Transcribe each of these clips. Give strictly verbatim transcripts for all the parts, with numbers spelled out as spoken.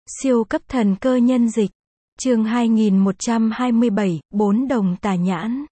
Siêu cấp thần cơ nhân dịch. Chương hai nghìn một trăm hai mươi bảy, bốn đồng tà nhãn.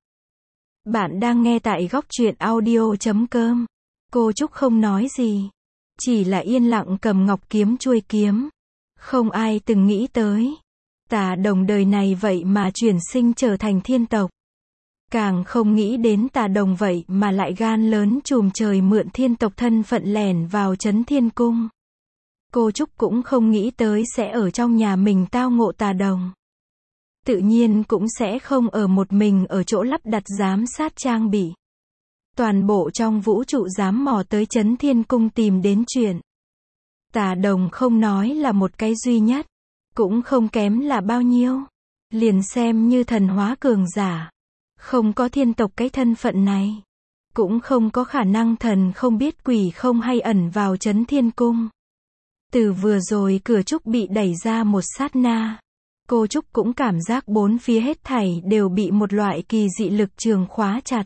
Bạn đang nghe tại góc truyện audio chấm com. Cô Trúc không nói gì, chỉ là yên lặng cầm ngọc kiếm chuôi kiếm. Không ai từng nghĩ tới, tà đồng đời này vậy mà chuyển sinh trở thành thiên tộc. Càng không nghĩ đến tà đồng vậy mà lại gan lớn trùm trời mượn thiên tộc thân phận lẻn vào Chấn Thiên Cung. Cô Trúc cũng không nghĩ tới sẽ ở trong nhà mình tao ngộ tà đồng. Tự nhiên cũng sẽ không ở một mình ở chỗ lắp đặt giám sát trang bị. Toàn bộ trong vũ trụ dám mò tới Chấn Thiên Cung tìm đến chuyện. Tà đồng không nói là một cái duy nhất, cũng không kém là bao nhiêu. Liền xem như thần hóa cường giả, không có thiên tộc cái thân phận này, cũng không có khả năng thần không biết quỷ không hay ẩn vào Chấn Thiên Cung. Từ vừa rồi cửa Trúc bị đẩy ra một sát na, cô Trúc cũng cảm giác bốn phía hết thảy đều bị một loại kỳ dị lực trường khóa chặt.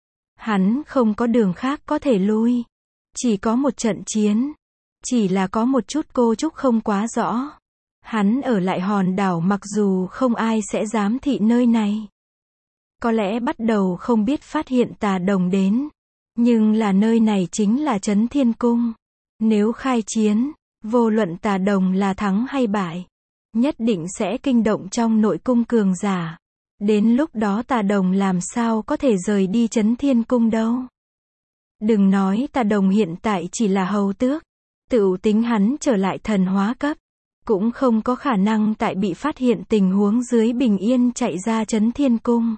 Hắn không có đường khác có thể lui, chỉ có một trận chiến. Chỉ là có một chút cô Trúc không quá rõ. Hắn ở lại hòn đảo mặc dù không ai sẽ giám thị nơi này. Có lẽ bắt đầu không biết phát hiện tà đồng đến. Nhưng là nơi này chính là Chấn Thiên Cung. Nếu khai chiến, vô luận tà đồng là thắng hay bại, nhất định sẽ kinh động trong nội cung cường giả. Đến lúc đó tà đồng làm sao có thể rời đi Chấn Thiên Cung đâu. Đừng nói tà đồng hiện tại chỉ là hầu tước. Tự tính hắn trở lại thần hóa cấp, cũng không có khả năng tại bị phát hiện tình huống dưới bình yên chạy ra Chấn Thiên Cung.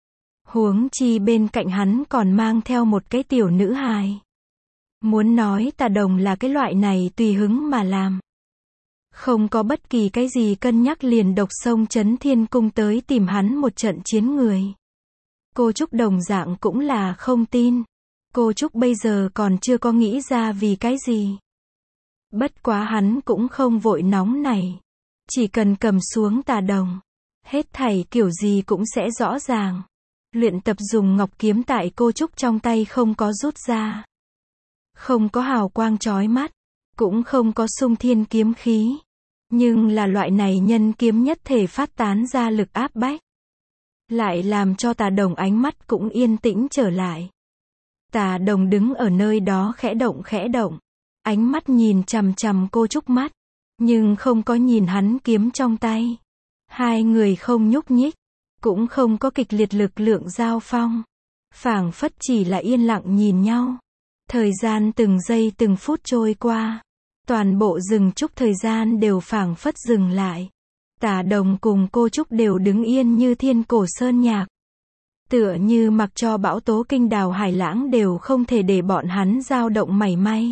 Huống chi bên cạnh hắn còn mang theo một cái tiểu nữ hài. Muốn nói tà đồng là cái loại này tùy hứng mà làm. Không có bất kỳ cái gì cân nhắc liền độc xông Chấn Thiên Cung tới tìm hắn một trận chiến người. Cô Trúc đồng dạng cũng là không tin. Cô Trúc bây giờ còn chưa có nghĩ ra vì cái gì. Bất quá hắn cũng không vội nóng này. Chỉ cần cầm xuống tà đồng, hết thảy kiểu gì cũng sẽ rõ ràng. Luyện tập dùng ngọc kiếm tại cô Trúc trong tay không có rút ra. Không có hào quang chói mắt, cũng không có sung thiên kiếm khí. Nhưng là loại này nhân kiếm nhất thể phát tán ra lực áp bách. Lại làm cho tà đồng ánh mắt cũng yên tĩnh trở lại. Tà đồng đứng ở nơi đó khẽ động khẽ động. Ánh mắt nhìn chằm chằm cô Trúc mắt, nhưng không có nhìn hắn kiếm trong tay. Hai người không nhúc nhích, cũng không có kịch liệt lực lượng giao phong. Phảng phất chỉ là yên lặng nhìn nhau. Thời gian từng giây từng phút trôi qua. Toàn bộ rừng trúc thời gian đều phảng phất dừng lại. Tà đồng cùng cô Trúc đều đứng yên như thiên cổ sơn nhạc. Tựa như mặc cho bão tố kinh đào hải lãng đều không thể để bọn hắn dao động mảy may.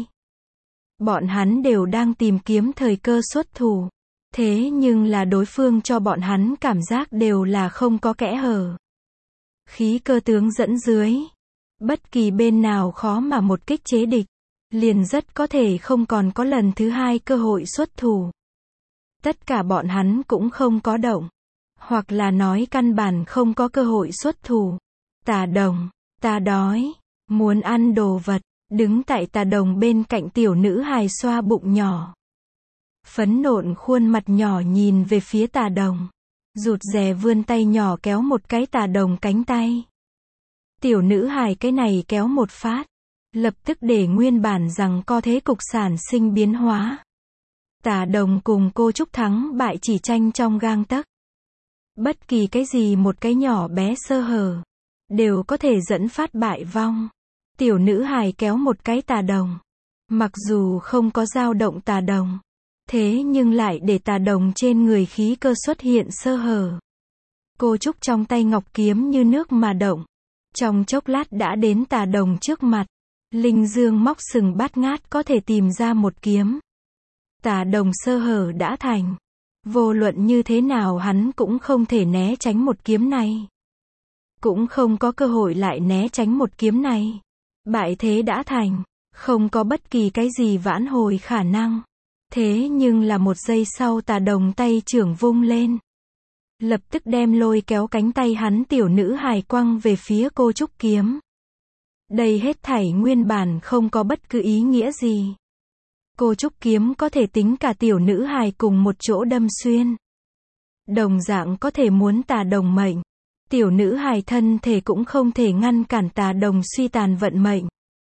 Bọn hắn đều đang tìm kiếm thời cơ xuất thủ. Thế nhưng là đối phương cho bọn hắn cảm giác đều là không có kẽ hở. Khí cơ tướng dẫn dưới. Bất kỳ bên nào khó mà một kích chế địch. Liền rất có thể không còn có lần thứ hai cơ hội xuất thủ. Tất cả bọn hắn cũng không có động. Hoặc là nói căn bản không có cơ hội xuất thủ. Tà đồng, tà đói, muốn ăn đồ vật. Đứng tại tà đồng bên cạnh tiểu nữ hài xoa bụng nhỏ. Phấn nộn khuôn mặt nhỏ nhìn về phía tà đồng. Rụt rè vươn tay nhỏ kéo một cái tà đồng cánh tay. Tiểu nữ hài cái này kéo một phát. Lập tức để nguyên bản rằng có thế cục sản sinh biến hóa. Tà đồng cùng cô Trúc thắng bại chỉ tranh trong gang tấc. Bất kỳ cái gì một cái nhỏ bé sơ hở, đều có thể dẫn phát bại vong. Tiểu nữ hài kéo một cái tà đồng. Mặc dù không có dao động tà đồng, thế nhưng lại để tà đồng trên người khí cơ xuất hiện sơ hở. Cô Trúc trong tay ngọc kiếm như nước mà động. Trong chốc lát đã đến tà đồng trước mặt. Linh dương móc sừng bát ngát có thể tìm ra một kiếm. Tà đồng sơ hở đã thành. Vô luận như thế nào hắn cũng không thể né tránh một kiếm này. Cũng không có cơ hội lại né tránh một kiếm này. Bại thế đã thành, không có bất kỳ cái gì vãn hồi khả năng. Thế nhưng là một giây sau tà đồng tay trưởng vung lên. Lập tức đem lôi kéo cánh tay hắn tiểu nữ hài quăng về phía cô Trúc kiếm. Đây hết thảy nguyên bản không có bất cứ ý nghĩa gì. Cô Trúc kiếm có thể tính cả tiểu nữ hài cùng một chỗ đâm xuyên. Đồng dạng có thể muốn Tà Đồng mệnh. Tiểu nữ hài thân thể cũng không thể ngăn cản Tà Đồng suy tàn vận mệnh.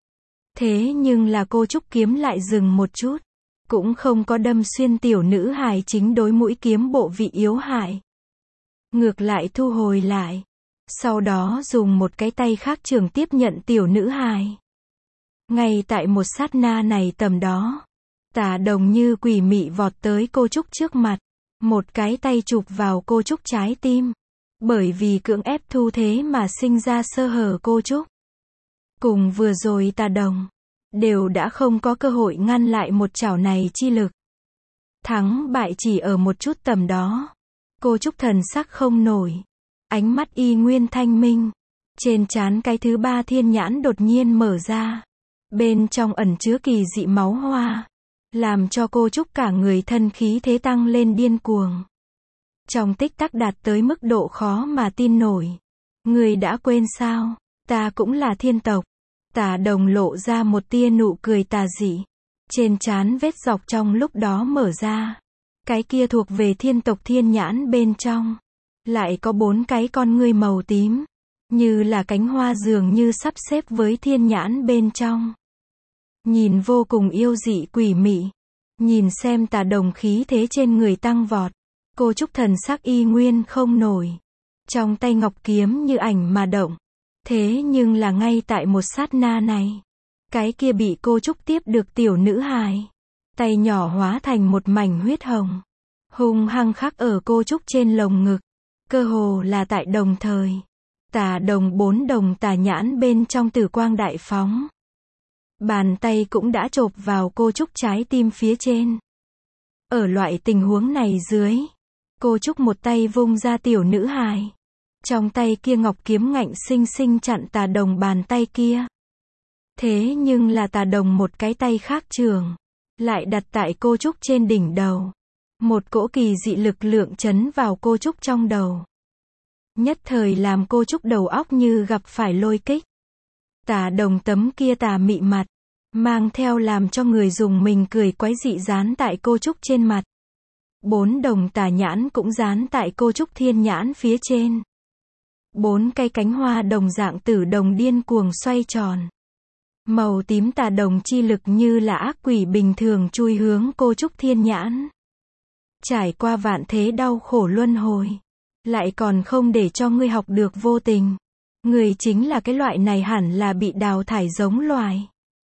Thế nhưng là cô Trúc kiếm lại dừng một chút. Cũng không có đâm xuyên tiểu nữ hài chính đối mũi kiếm bộ vị yếu hại. Ngược lại thu hồi lại. Sau đó dùng một cái tay khác trường tiếp nhận tiểu nữ hài. Ngay tại một sát na này tầm đó. Tà Đồng như quỷ mị vọt tới cô Trúc trước mặt. Một cái tay chụp vào cô Trúc trái tim. Bởi vì cưỡng ép thu thế mà sinh ra sơ hở cô Trúc. Cùng vừa rồi Tà Đồng. Đều đã không có cơ hội ngăn lại một chảo này chi lực. Thắng bại chỉ ở một chút tầm đó. Cô Trúc thần sắc không nổi. Ánh mắt y nguyên thanh minh. Trên trán cái thứ ba thiên nhãn đột nhiên mở ra. Bên trong ẩn chứa kỳ dị máu hoa. Làm cho cô Trúc cả người thân khí thế tăng lên điên cuồng. Trong tích tắc đạt tới mức độ khó mà tin nổi. Người đã quên sao? Ta cũng là thiên tộc. Tà Đồng lộ ra một tia nụ cười tà dị. Trên trán vết dọc trong lúc đó mở ra. Cái kia thuộc về thiên tộc thiên nhãn bên trong. Lại có bốn cái con ngươi màu tím. Như là cánh hoa dường như sắp xếp với thiên nhãn bên trong. Nhìn vô cùng yêu dị quỷ mị. Nhìn xem Tà Đồng khí thế trên người tăng vọt. Cô Trúc thần sắc y nguyên không nổi. Trong tay ngọc kiếm như ảnh mà động. Thế nhưng là ngay tại một sát na này. Cái kia bị cô Trúc tiếp được tiểu nữ hài. Tay nhỏ hóa thành một mảnh huyết hồng. Hung hăng khắc ở cô Trúc trên lồng ngực. Cơ hồ là tại đồng thời. Tà Đồng bốn đồng tà nhãn bên trong tử quang đại phóng. Bàn tay cũng đã chộp vào cô Trúc trái tim phía trên. Ở loại tình huống này dưới. Cô Trúc một tay vung ra tiểu nữ hài. Trong tay kia ngọc kiếm ngạnh xinh xinh chặn Tà Đồng bàn tay kia. Thế nhưng là Tà Đồng một cái tay khác trường. Lại đặt tại cô Trúc trên đỉnh đầu. Một cỗ kỳ dị lực lượng chấn vào cô Trúc trong đầu. Nhất thời làm cô Trúc đầu óc như gặp phải lôi kích. Tà Đồng tấm kia tà mị mặt. Mang theo làm cho người dùng mình cười quái dị dán tại cô Trúc trên mặt. Bốn đồng tà nhãn cũng dán tại cô Trúc thiên nhãn phía trên. Bốn cây cánh hoa đồng dạng tử đồng điên cuồng xoay tròn. Màu tím Tà Đồng chi lực như là ác quỷ bình thường chui hướng cô Trúc thiên nhãn. Trải qua vạn thế đau khổ luân hồi. Lại còn không để cho ngươi học được vô tình. Người chính là cái loại này hẳn là bị đào thải giống loài.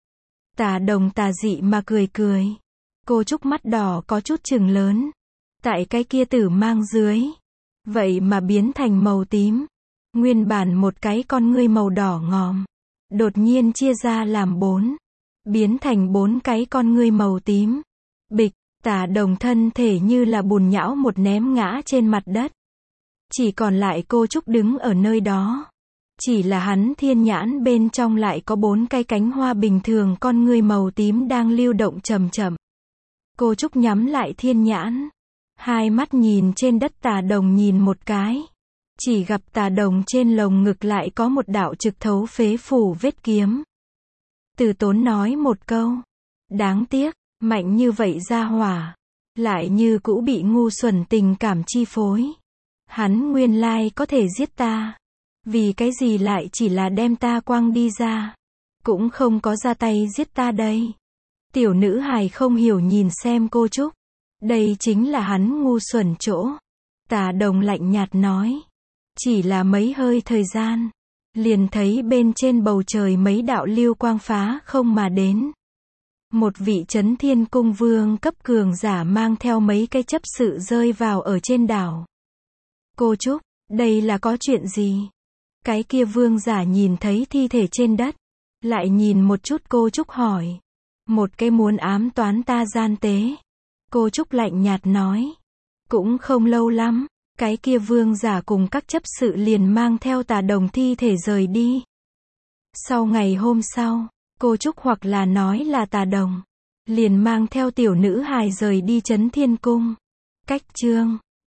Tà Đồng tà dị mà cười cười. Cô Trúc mắt đỏ có chút chừng lớn. Tại cái kia tử mang dưới. Vậy mà biến thành màu tím. Nguyên bản một cái con ngươi màu đỏ ngòm. Đột nhiên chia ra làm bốn. Biến thành bốn cái con ngươi màu tím. Bịch, Tà Đồng thân thể như là bùn nhão một ném ngã trên mặt đất. Chỉ còn lại cô Trúc đứng ở nơi đó. Chỉ là hắn thiên nhãn bên trong lại có bốn cái cánh hoa bình thường con ngươi màu tím đang lưu động chậm chậm. Cô Trúc nhắm lại thiên nhãn. Hai mắt nhìn trên đất Tà Đồng nhìn một cái. Chỉ gặp Tà Đồng trên lồng ngực lại có một đạo trực thấu phế phủ vết kiếm. Từ Tốn nói một câu. Đáng tiếc, mạnh như vậy ra hỏa. Lại như cũ bị ngu xuẩn tình cảm chi phối. Hắn nguyên lai có thể giết ta. Vì cái gì lại chỉ là đem ta quăng đi ra. Cũng không có ra tay giết ta đây. Tiểu nữ hài không hiểu nhìn xem cô Trúc. Đây chính là hắn ngu xuẩn chỗ. Tà Đồng lạnh nhạt nói. Chỉ là mấy hơi thời gian. Liền thấy bên trên bầu trời mấy đạo lưu quang phá không mà đến. Một vị Chấn Thiên Cung vương cấp cường giả mang theo mấy cái chấp sự rơi vào ở trên đảo. Cô Trúc, đây là có chuyện gì? Cái kia vương giả nhìn thấy thi thể trên đất. Lại nhìn một chút cô Trúc hỏi. Một cái muốn ám toán ta gian tế. Cô Trúc lạnh nhạt nói. Cũng không lâu lắm. Cái kia vương giả cùng các chấp sự liền mang theo Tà Đồng thi thể rời đi. Sau ngày hôm sau, cô Trúc hoặc là nói là Tà Đồng, liền mang theo tiểu nữ hài rời đi Chấn Thiên Cung. Cách chương